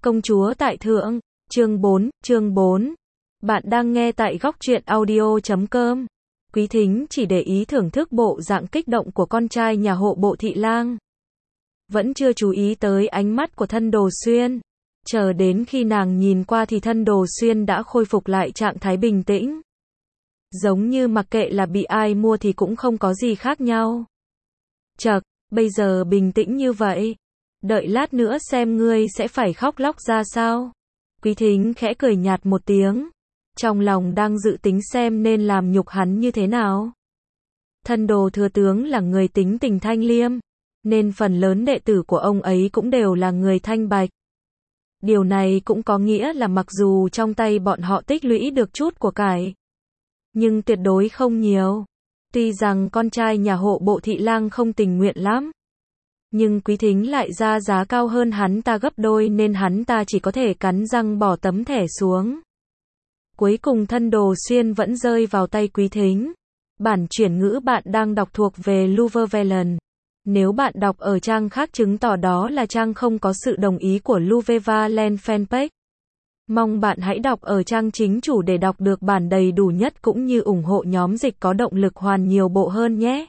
Công chúa tại thượng, chương 4. Bạn đang nghe tại góc truyện audio.com. Quý thính chỉ để ý thưởng thức bộ dạng kích động của con trai nhà hộ bộ thị lang. Vẫn chưa chú ý tới ánh mắt của thân Đồ Xuyên. Chờ đến khi nàng nhìn qua thì thân Đồ Xuyên đã khôi phục lại trạng thái bình tĩnh. Giống như mặc kệ là bị ai mua thì cũng không có gì khác nhau. Chậc, bây giờ bình tĩnh như vậy. Đợi lát nữa xem ngươi sẽ phải khóc lóc ra sao. Quý thính khẽ cười nhạt một tiếng. Trong lòng đang dự tính xem nên làm nhục hắn như thế nào. Thân Đồ thừa tướng là người tính tình thanh liêm, nên phần lớn đệ tử của ông ấy cũng đều là người thanh bạch. Điều này cũng có nghĩa là mặc dù trong tay bọn họ tích lũy được chút của cải, nhưng tuyệt đối không nhiều. Tuy rằng con trai nhà hộ bộ thị lang không tình nguyện lắm, nhưng Quý thính lại ra giá cao hơn hắn ta gấp đôi nên hắn ta chỉ có thể cắn răng bỏ tấm thẻ xuống. Cuối cùng thân Đồ Xuyên vẫn rơi vào tay Quý thính. Bản chuyển ngữ bạn đang đọc thuộc về Luvevelen. Nếu bạn đọc ở trang khác chứng tỏ đó là trang không có sự đồng ý của Luvevelen fanpage. Mong bạn hãy đọc ở trang chính chủ để đọc được bản đầy đủ nhất cũng như ủng hộ nhóm dịch có động lực hoàn nhiều bộ hơn nhé.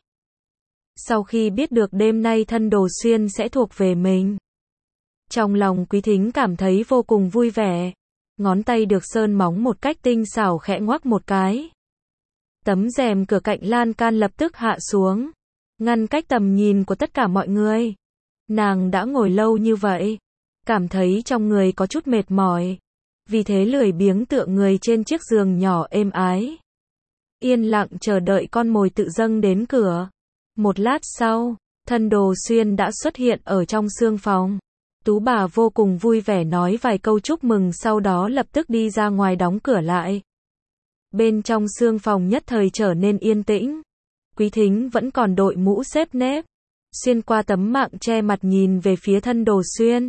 Sau khi biết được đêm nay thân Đồ Xuyên sẽ thuộc về mình, trong lòng Quý thính cảm thấy vô cùng vui vẻ. Ngón tay được sơn móng một cách tinh xảo khẽ ngoắc một cái. Tấm rèm cửa cạnh lan can lập tức hạ xuống, ngăn cách tầm nhìn của tất cả mọi người. Nàng đã ngồi lâu như vậy, cảm thấy trong người có chút mệt mỏi, vì thế lười biếng tựa người trên chiếc giường nhỏ êm ái, yên lặng chờ đợi con mồi tự dâng đến cửa. Một lát sau, thân Đồ Xuyên đã xuất hiện ở trong xương phòng. Tú bà vô cùng vui vẻ nói vài câu chúc mừng sau đó lập tức đi ra ngoài đóng cửa lại. Bên trong xương phòng nhất thời trở nên yên tĩnh. Quý thính vẫn còn đội mũ xếp nếp, xuyên qua tấm mạng che mặt nhìn về phía thân Đồ Xuyên.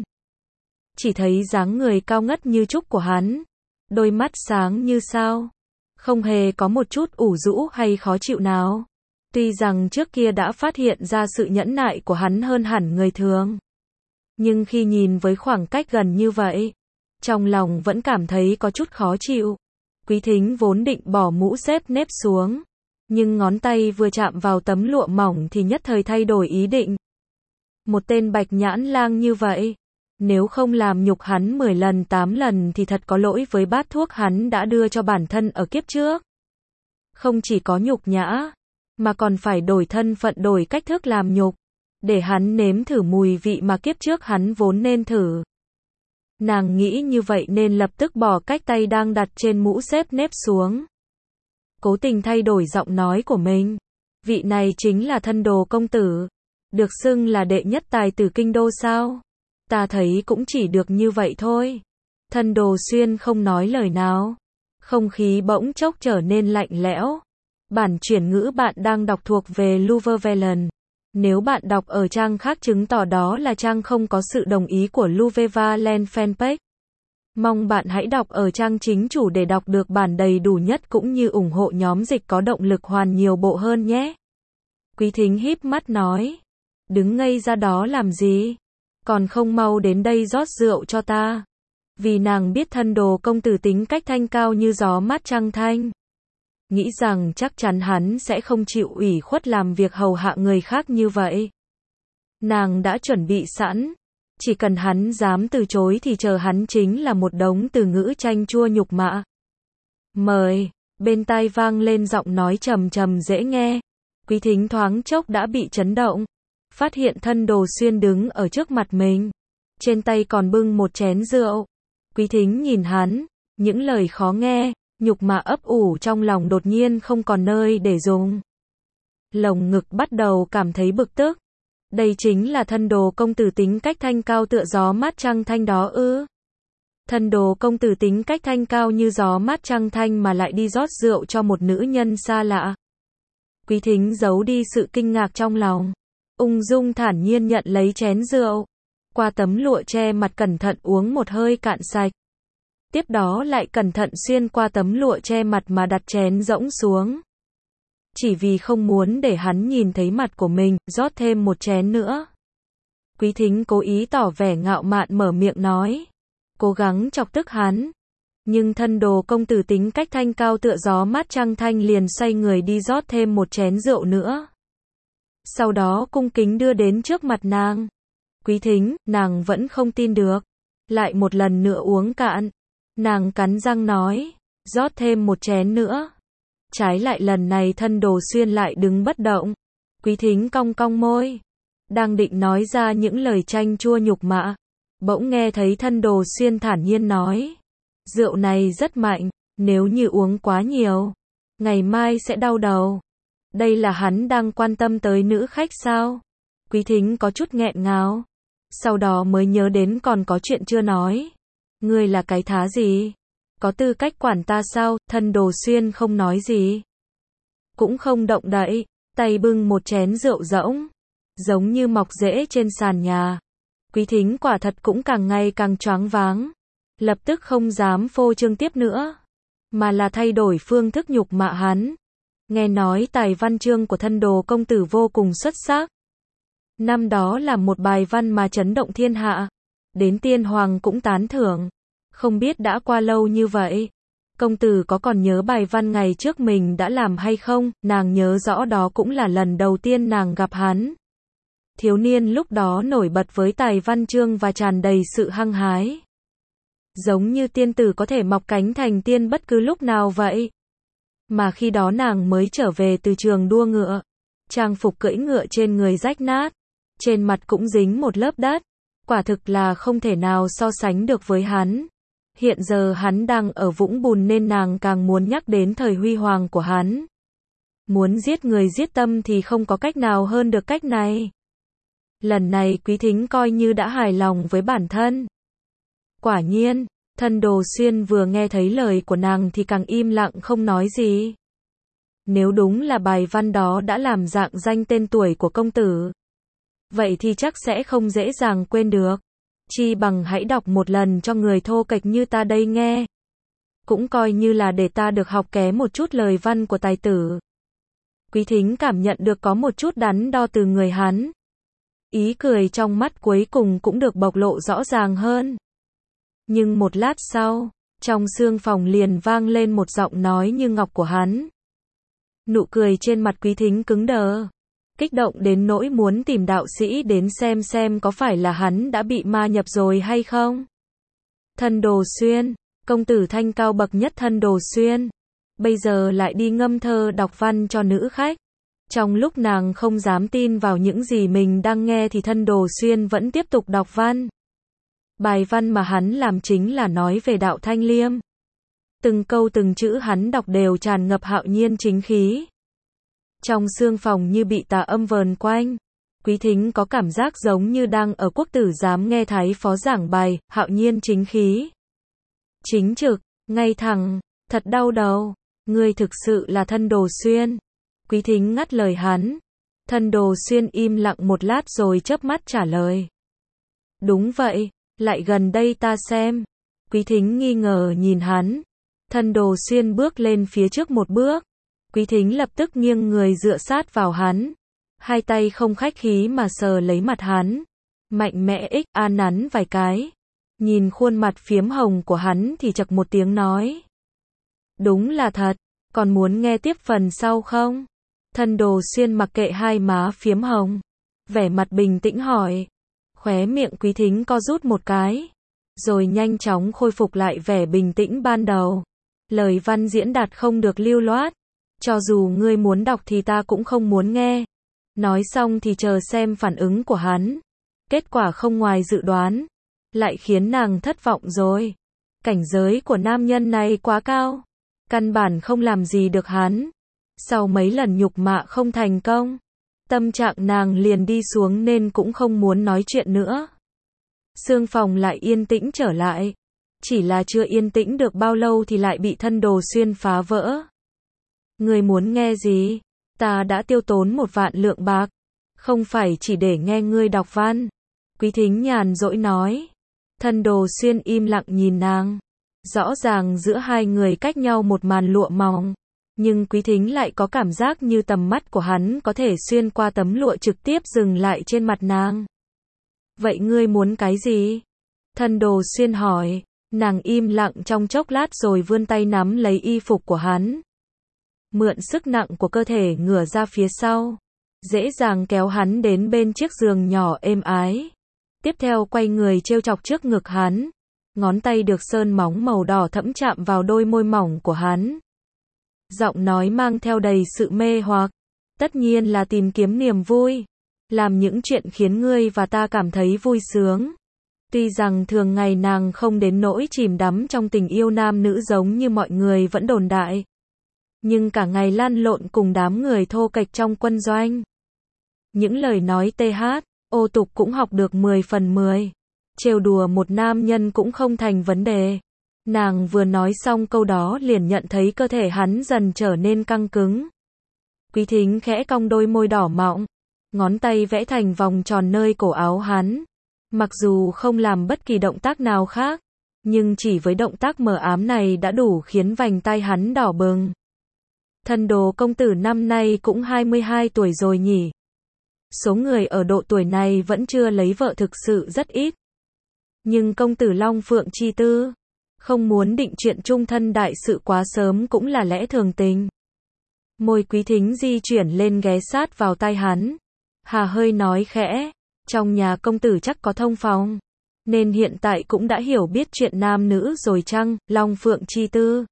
Chỉ thấy dáng người cao ngất như trúc của hắn, đôi mắt sáng như sao, không hề có một chút ủ rũ hay khó chịu nào. Tuy rằng trước kia đã phát hiện ra sự nhẫn nại của hắn hơn hẳn người thường, nhưng khi nhìn với khoảng cách gần như vậy, trong lòng vẫn cảm thấy có chút khó chịu. Quý thính vốn định bỏ mũ xếp nếp xuống, nhưng ngón tay vừa chạm vào tấm lụa mỏng thì nhất thời thay đổi ý định. Một tên bạch nhãn lang như vậy, nếu không làm nhục hắn 10 lần 8 lần thì thật có lỗi với bát thuốc hắn đã đưa cho bản thân ở kiếp trước. Không chỉ có nhục nhã, mà còn phải đổi thân phận đổi cách thức làm nhục, để hắn nếm thử mùi vị mà kiếp trước hắn vốn nên thử. Nàng nghĩ như vậy nên lập tức bỏ cách tay đang đặt trên mũ xếp nếp xuống. Cố tình thay đổi giọng nói của mình. Vị này chính là thân Đồ công tử, được xưng là đệ nhất tài tử kinh đô sao? Ta thấy cũng chỉ được như vậy thôi. Thân Đồ Xuyên không nói lời nào. Không khí bỗng chốc trở nên lạnh lẽo. Bản chuyển ngữ bạn đang đọc thuộc về Luvevelen. Nếu bạn đọc ở trang khác chứng tỏ đó là trang không có sự đồng ý của Luvevelen fanpage. Mong bạn hãy đọc ở trang chính chủ để đọc được bản đầy đủ nhất cũng như ủng hộ nhóm dịch có động lực hoàn nhiều bộ hơn nhé. Quý thính híp mắt nói. Đứng ngây ra đó làm gì? Còn không mau đến đây rót rượu cho ta. Vì nàng biết thân Đồ công tử tính cách thanh cao như gió mát trăng thanh. Nghĩ rằng chắc chắn hắn sẽ không chịu ủy khuất làm việc hầu hạ người khác như vậy. Nàng đã chuẩn bị sẵn, chỉ cần hắn dám từ chối thì chờ hắn chính là một đống từ ngữ chanh chua nhục mạ. Mời, bên tai vang lên giọng nói trầm trầm dễ nghe. Quý thính thoáng chốc đã bị chấn động, phát hiện thân Đồ Xuyên đứng ở trước mặt mình, trên tay còn bưng một chén rượu. Quý thính nhìn hắn, những lời khó nghe, nhục mạ ấp ủ trong lòng đột nhiên không còn nơi để dùng. Lồng ngực bắt đầu cảm thấy bực tức. Đây chính là thân Đồ công tử tính cách thanh cao tựa gió mát trăng thanh đó ư? Thân Đồ công tử tính cách thanh cao như gió mát trăng thanh mà lại đi rót rượu cho một nữ nhân xa lạ. Quý thính giấu đi sự kinh ngạc trong lòng, ung dung thản nhiên nhận lấy chén rượu, qua tấm lụa che mặt cẩn thận uống một hơi cạn sạch. Tiếp đó lại cẩn thận xuyên qua tấm lụa che mặt mà đặt chén rỗng xuống. Chỉ vì không muốn để hắn nhìn thấy mặt của mình, rót thêm một chén nữa. Quý thính cố ý tỏ vẻ ngạo mạn mở miệng nói. cố gắng chọc tức hắn. Nhưng thân đồ công tử tính cách thanh cao tựa gió mát trăng thanh liền xoay người đi rót thêm một chén rượu nữa. Sau đó cung kính đưa đến trước mặt nàng. Quý Thính, nàng vẫn không tin được. Lại một lần nữa uống cạn. Nàng cắn răng nói, rót thêm một chén nữa. Trái lại lần này thân đồ xuyên lại đứng bất động. Quý Thính cong cong môi. Đang định nói ra những lời chanh chua nhục mạ. Bỗng nghe thấy thân đồ xuyên thản nhiên nói. Rượu này rất mạnh, nếu như uống quá nhiều, ngày mai sẽ đau đầu. Đây là hắn đang quan tâm tới nữ khách sao? Quý Thính có chút nghẹn ngào. Sau đó mới nhớ đến còn có chuyện chưa nói. Ngươi là cái thá gì? Có tư cách quản ta sao? Thân đồ xuyên không nói gì. Cũng không động đậy, tay bưng một chén rượu rỗng. Giống như mọc rễ trên sàn nhà. Quý Thính quả thật cũng càng ngày càng choáng váng. Lập tức không dám phô trương tiếp nữa. Mà là thay đổi phương thức nhục mạ hắn. Nghe nói tài văn chương của thân đồ công tử vô cùng xuất sắc. Năm đó là một bài văn mà chấn động thiên hạ. Đến tiên hoàng cũng tán thưởng. Không biết đã qua lâu như vậy. Công tử có còn nhớ bài văn ngày trước mình đã làm hay không? Nàng nhớ rõ đó cũng là lần đầu tiên nàng gặp hắn. Thiếu niên lúc đó nổi bật với tài văn chương và tràn đầy sự hăng hái. Giống như tiên tử có thể mọc cánh thành tiên bất cứ lúc nào vậy. Mà khi đó nàng mới trở về từ trường đua ngựa. Trang phục cưỡi ngựa trên người rách nát. Trên mặt cũng dính một lớp đất. Quả thực là không thể nào so sánh được với hắn. Hiện giờ hắn đang ở vũng bùn nên nàng càng muốn nhắc đến thời huy hoàng của hắn. Muốn giết người giết tâm thì không có cách nào hơn được cách này. Lần này Quý Thính coi như đã hài lòng với bản thân. Quả nhiên, thân đồ xuyên vừa nghe thấy lời của nàng thì càng im lặng không nói gì. Nếu đúng là bài văn đó đã làm rạng danh tên tuổi của công tử, vậy thì chắc sẽ không dễ dàng quên được. Chi bằng hãy đọc một lần cho người thô kệch như ta đây nghe. Cũng coi như là để ta được học ké một chút lời văn của tài tử. Quý Thính cảm nhận được có một chút đắn đo từ người hắn. Ý cười trong mắt cuối cùng cũng được bộc lộ rõ ràng hơn. Nhưng một lát sau, trong xương phòng liền vang lên một giọng nói như ngọc của hắn. Nụ cười trên mặt Quý Thính cứng đờ. Kích động đến nỗi muốn tìm đạo sĩ đến xem có phải là hắn đã bị ma nhập rồi hay không. Thân đồ xuyên, công tử thanh cao bậc nhất thân đồ xuyên. Bây giờ lại đi ngâm thơ đọc văn cho nữ khách. Trong lúc nàng không dám tin vào những gì mình đang nghe thì thân đồ xuyên vẫn tiếp tục đọc văn. Bài văn mà hắn làm chính là nói về đạo thanh liêm. Từng câu từng chữ hắn đọc đều tràn ngập hạo nhiên chính khí. Trong xương phòng như bị tà âm vờn quanh. Quý Thính có cảm giác giống như đang ở quốc tử giám nghe thái phó giảng bài, hạo nhiên chính khí. Chính trực, ngay thẳng, thật đau đầu. Ngươi thực sự là thân đồ xuyên. Quý Thính ngắt lời hắn. Thân đồ xuyên im lặng một lát rồi chớp mắt trả lời. Đúng vậy, lại gần đây ta xem. Quý Thính nghi ngờ nhìn hắn. Thân đồ xuyên bước lên phía trước một bước. Quý Thính lập tức nghiêng người dựa sát vào hắn. Hai tay không khách khí mà sờ lấy mặt hắn. Mạnh mẽ an nắn vài cái. Nhìn khuôn mặt phiếm hồng của hắn thì chậc một tiếng nói. Đúng là thật, còn muốn nghe tiếp phần sau không? Thân đồ xuyên mặc kệ hai má phiếm hồng. Vẻ mặt bình tĩnh hỏi. Khóe miệng Quý Thính co rút một cái. Rồi nhanh chóng khôi phục lại vẻ bình tĩnh ban đầu. Lời văn diễn đạt không được lưu loát. Cho dù ngươi muốn đọc thì ta cũng không muốn nghe. Nói xong thì chờ xem phản ứng của hắn. Kết quả không ngoài dự đoán. Lại khiến nàng thất vọng rồi. Cảnh giới của nam nhân này quá cao. Căn bản không làm gì được hắn. Sau mấy lần nhục mạ không thành công. Tâm trạng nàng liền đi xuống nên cũng không muốn nói chuyện nữa. Xương phòng lại yên tĩnh trở lại. Chỉ là chưa yên tĩnh được bao lâu thì lại bị thân đồ xuyên phá vỡ. Ngươi muốn nghe gì? Ta đã tiêu tốn 1.000.000 bạc. Không phải chỉ để nghe ngươi đọc văn. Quý Thính nhàn dỗi nói. Thân đồ xuyên im lặng nhìn nàng. Rõ ràng giữa hai người cách nhau một màn lụa mỏng. Nhưng Quý Thính lại có cảm giác như tầm mắt của hắn có thể xuyên qua tấm lụa trực tiếp dừng lại trên mặt nàng. Vậy ngươi muốn cái gì? Thân Đồ Xuyên hỏi. Nàng im lặng trong chốc lát rồi vươn tay nắm lấy y phục của hắn. Mượn sức nặng của cơ thể ngửa ra phía sau. Dễ dàng kéo hắn đến bên chiếc giường nhỏ êm ái. Tiếp theo quay người trêu chọc trước ngực hắn. Ngón tay được sơn móng màu đỏ thẫm chạm vào đôi môi mỏng của hắn. Giọng nói mang theo đầy sự mê hoặc. Tất nhiên là tìm kiếm niềm vui. Làm những chuyện khiến ngươi và ta cảm thấy vui sướng. Tuy rằng thường ngày nàng không đến nỗi chìm đắm trong tình yêu nam nữ giống như mọi người vẫn đồn đại. Nhưng cả ngày lăn lộn cùng đám người thô kệch trong quân doanh. Những lời nói ô tục cũng học được 10 phần 10. Trêu đùa một nam nhân cũng không thành vấn đề. Nàng vừa nói xong câu đó liền nhận thấy cơ thể hắn dần trở nên căng cứng. Quý Thính khẽ cong đôi môi đỏ mọng. Ngón tay vẽ thành vòng tròn nơi cổ áo hắn. Mặc dù không làm bất kỳ động tác nào khác, nhưng chỉ với động tác mờ ám này đã đủ khiến vành tay hắn đỏ bừng. Thân Đồ công tử năm nay cũng 22 tuổi rồi nhỉ. Số người ở độ tuổi này vẫn chưa lấy vợ thực sự rất ít. Nhưng công tử Long Phượng chi tư, không muốn định chuyện chung thân đại sự quá sớm cũng là lẽ thường tình. Môi Quý Thính di chuyển lên ghé sát vào tai hắn. Hà hơi nói khẽ, trong nhà công tử chắc có thông phòng, nên hiện tại cũng đã hiểu biết chuyện nam nữ rồi chăng, Long Phượng chi tư.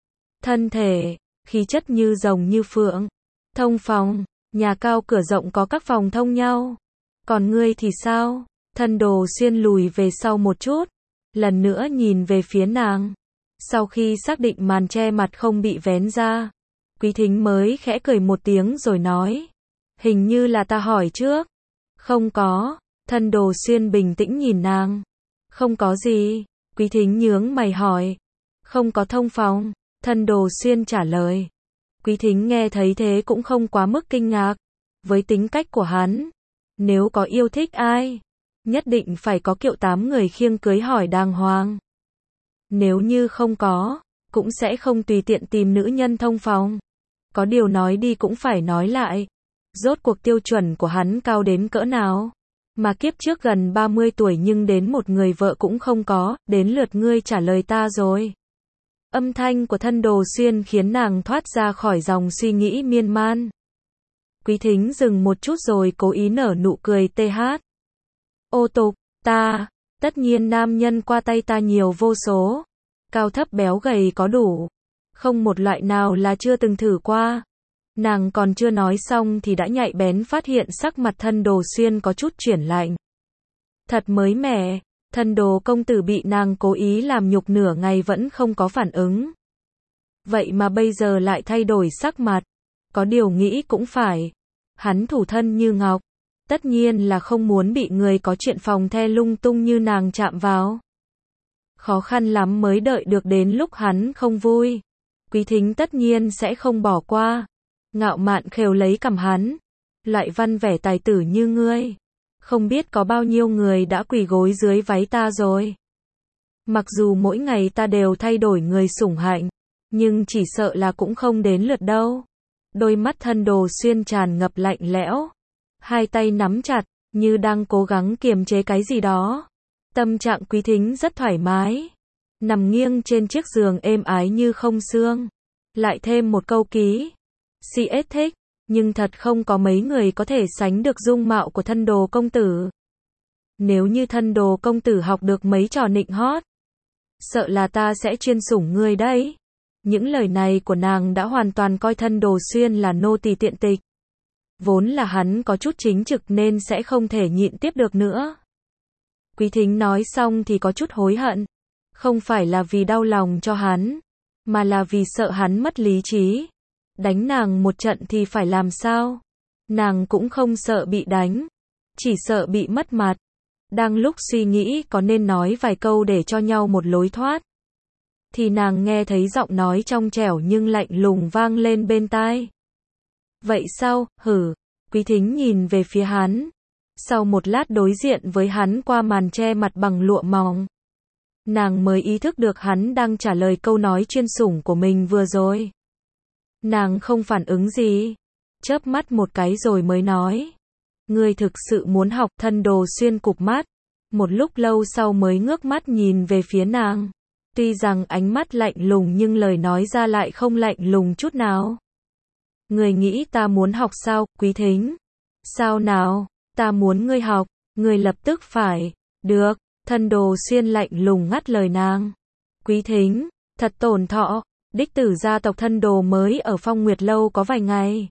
Thân thể, khí chất như rồng như phượng. Thông phòng, nhà cao cửa rộng có các phòng thông nhau. Còn ngươi thì sao? Thân Đồ Xuyên lùi về sau một chút, lần nữa nhìn về phía nàng. Sau khi xác định màn che mặt không bị vén ra, Quý Thính mới khẽ cười một tiếng rồi nói. Hình như là ta hỏi trước. Không có. Thân Đồ Xuyên bình tĩnh nhìn nàng. Không có gì. Quý Thính nhướng mày hỏi. Không có thông phòng. Thân Đồ Xuyên trả lời. Quý Thính nghe thấy thế cũng không quá mức kinh ngạc. Với tính cách của hắn, nếu có yêu thích ai, nhất định phải có kiệu 8 người khiêng cưới hỏi đàng hoàng. Nếu như không có, cũng sẽ không tùy tiện tìm nữ nhân thông phòng. Có điều nói đi cũng phải nói lại. Rốt cuộc tiêu chuẩn của hắn cao đến cỡ nào? Mà kiếp trước gần 30 tuổi nhưng đến một người vợ cũng không có, đến lượt ngươi trả lời ta rồi. Âm thanh của Thân Đồ Xuyên khiến nàng thoát ra khỏi dòng suy nghĩ miên man. Quý Thính dừng một chút rồi cố ý nở nụ cười ô tục, ta, tất nhiên nam nhân qua tay ta nhiều vô số. Cao thấp béo gầy có đủ. Không một loại nào là chưa từng thử qua. Nàng còn chưa nói xong thì đã nhạy bén phát hiện sắc mặt Thân Đồ Xuyên có chút chuyển lạnh. Thật mới mẻ, Thân Đồ công tử bị nàng cố ý làm nhục nửa ngày vẫn không có phản ứng. Vậy mà bây giờ lại thay đổi sắc mặt. Có điều nghĩ cũng phải. Hắn thủ thân như ngọc. Tất nhiên là không muốn bị người có chuyện phòng the lung tung như nàng chạm vào. Khó khăn lắm mới đợi được đến lúc hắn không vui. Quý Thính tất nhiên sẽ không bỏ qua. Ngạo mạn khều lấy cằm hắn. Loại văn vẻ tài tử như ngươi. Không biết có bao nhiêu người đã quỳ gối dưới váy ta rồi. Mặc dù mỗi ngày ta đều thay đổi người sủng hạnh, nhưng chỉ sợ là cũng không đến lượt đâu. Đôi mắt Thân Đồ Xuyên tràn ngập lạnh lẽo. Hai tay nắm chặt, như đang cố gắng kiềm chế cái gì đó. Tâm trạng Quý Thính rất thoải mái. Nằm nghiêng trên chiếc giường êm ái như không xương. Lại thêm một câu ký. CS thích, nhưng thật không có mấy người có thể sánh được dung mạo của Thân Đồ công tử. Nếu như Thân Đồ công tử học được mấy trò nịnh hót, sợ là ta sẽ chuyên sủng ngươi đấy. Những lời này của nàng đã hoàn toàn coi Thân Đồ Xuyên là nô tỳ tiện tịch. Vốn là hắn có chút chính trực nên sẽ không thể nhịn tiếp được nữa. Quý Thính nói xong thì có chút hối hận. Không phải là vì đau lòng cho hắn, mà là vì sợ hắn mất lý trí. Đánh nàng một trận thì phải làm sao? Nàng cũng không sợ bị đánh, chỉ sợ bị mất mặt. Đang lúc suy nghĩ có nên nói vài câu để cho nhau một lối thoát, thì nàng nghe thấy giọng nói trong trẻo nhưng lạnh lùng vang lên bên tai. Vậy sao, hử? Quý Thính nhìn về phía hắn. Sau một lát đối diện với hắn qua màn che mặt bằng lụa mỏng, nàng mới ý thức được hắn đang trả lời câu nói chuyên sủng của mình vừa rồi. Nàng không phản ứng gì, chớp mắt một cái rồi mới nói. Ngươi thực sự muốn học? Thân Đồ Xuyên cụp mắt, một lúc lâu sau mới ngước mắt nhìn về phía nàng. Tuy rằng ánh mắt lạnh lùng nhưng lời nói ra lại không lạnh lùng chút nào. Người nghĩ ta muốn học sao, Quý Thính? Sao nào, ta muốn ngươi học, ngươi lập tức phải. Được, Thân Đồ Xuyên lạnh lùng ngắt lời nàng. Quý Thính, thật tổn thọ, đích tử gia tộc Thân Đồ mới ở Phong Nguyệt Lâu có vài ngày.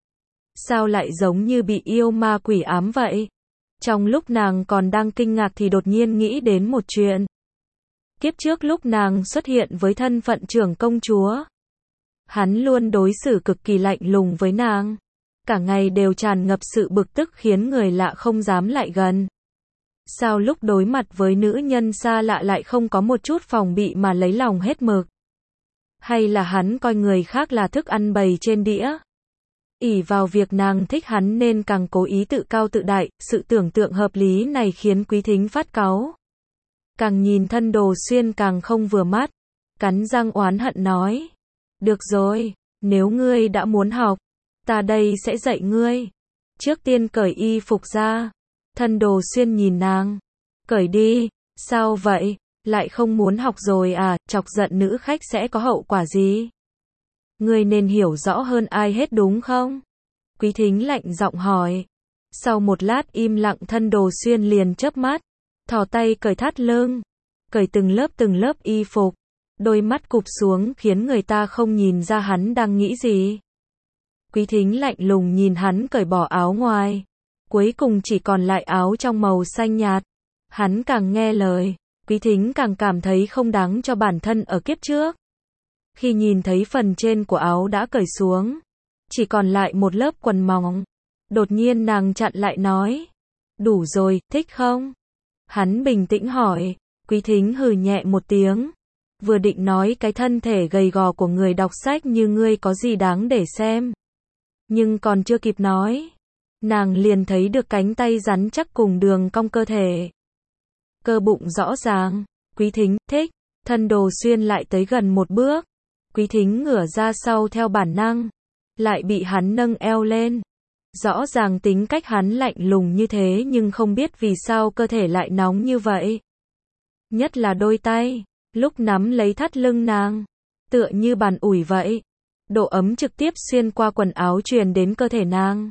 Sao lại giống như bị yêu ma quỷ ám vậy? Trong lúc nàng còn đang kinh ngạc thì đột nhiên nghĩ đến một chuyện. Kiếp trước lúc nàng xuất hiện với thân phận trưởng công chúa, hắn luôn đối xử cực kỳ lạnh lùng với nàng. Cả ngày đều tràn ngập sự bực tức khiến người lạ không dám lại gần. Sao lúc đối mặt với nữ nhân xa lạ lại không có một chút phòng bị mà lấy lòng hết mực? Hay là hắn coi người khác là thức ăn bày trên đĩa? Ỷ vào việc nàng thích hắn nên càng cố ý tự cao tự đại, sự tưởng tượng hợp lý này khiến Quý Thính phát cáu. Càng nhìn Thân Đồ Xuyên càng không vừa mắt, cắn răng oán hận nói. Được rồi, nếu ngươi đã muốn học, ta đây sẽ dạy ngươi. Trước tiên cởi y phục ra. Thân Đồ Xuyên nhìn nàng. Cởi đi, sao vậy, lại không muốn học rồi à, chọc giận nữ khách sẽ có hậu quả gì? Ngươi nên hiểu rõ hơn ai hết đúng không? Quý Thính lạnh giọng hỏi. Sau một lát im lặng Thân Đồ Xuyên liền chớp mắt, thò tay cởi thắt lưng, cởi từng lớp y phục, đôi mắt cụp xuống khiến người ta không nhìn ra hắn đang nghĩ gì. Quý Thính lạnh lùng nhìn hắn cởi bỏ áo ngoài, cuối cùng chỉ còn lại áo trong màu xanh nhạt. Hắn càng nghe lời, Quý Thính càng cảm thấy không đáng cho bản thân ở kiếp trước. Khi nhìn thấy phần trên của áo đã cởi xuống, chỉ còn lại một lớp quần mỏng, đột nhiên nàng chặn lại nói. Đủ rồi, thích không? Hắn bình tĩnh hỏi. Quý Thính hừ nhẹ một tiếng. Vừa định nói cái thân thể gầy gò của người đọc sách như ngươi có gì đáng để xem. Nhưng còn chưa kịp nói, nàng liền thấy được cánh tay rắn chắc cùng đường cong cơ thể. Cơ bụng rõ ràng. Quý Thính, thích. Thân Đồ Xuyên lại tới gần một bước. Quý Thính ngửa ra sau theo bản năng, lại bị hắn nâng eo lên. Rõ ràng tính cách hắn lạnh lùng như thế nhưng không biết vì sao cơ thể lại nóng như vậy. Nhất là đôi tay, lúc nắm lấy thắt lưng nàng, tựa như bàn ủi vậy. Độ ấm trực tiếp xuyên qua quần áo truyền đến cơ thể nàng,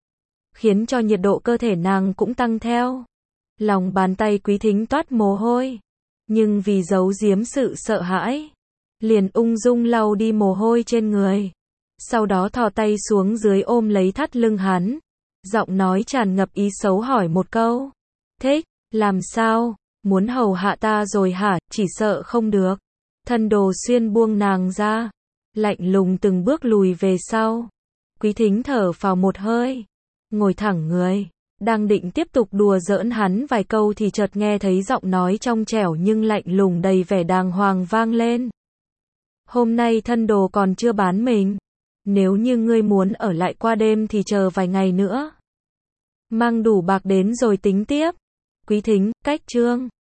khiến cho nhiệt độ cơ thể nàng cũng tăng theo. Lòng bàn tay Quý Thính toát mồ hôi, nhưng vì giấu giếm sự sợ hãi, liền ung dung lau đi mồ hôi trên người. Sau đó thò tay xuống dưới ôm lấy thắt lưng hắn, giọng nói tràn ngập ý xấu hỏi một câu. Thích, làm sao, muốn hầu hạ ta rồi hả, chỉ sợ không được. Thân Đồ Xuyên buông nàng ra, lạnh lùng từng bước lùi về sau. Quý Thính thở phào một hơi, ngồi thẳng người, đang định tiếp tục đùa giỡn hắn vài câu thì chợt nghe thấy giọng nói trong trẻo nhưng lạnh lùng đầy vẻ đàng hoàng vang lên. Hôm nay Thân Đồ còn chưa bán mình. Nếu như ngươi muốn ở lại qua đêm thì chờ vài ngày nữa. Mang đủ bạc đến rồi tính tiếp. Quý Thính, cách chương.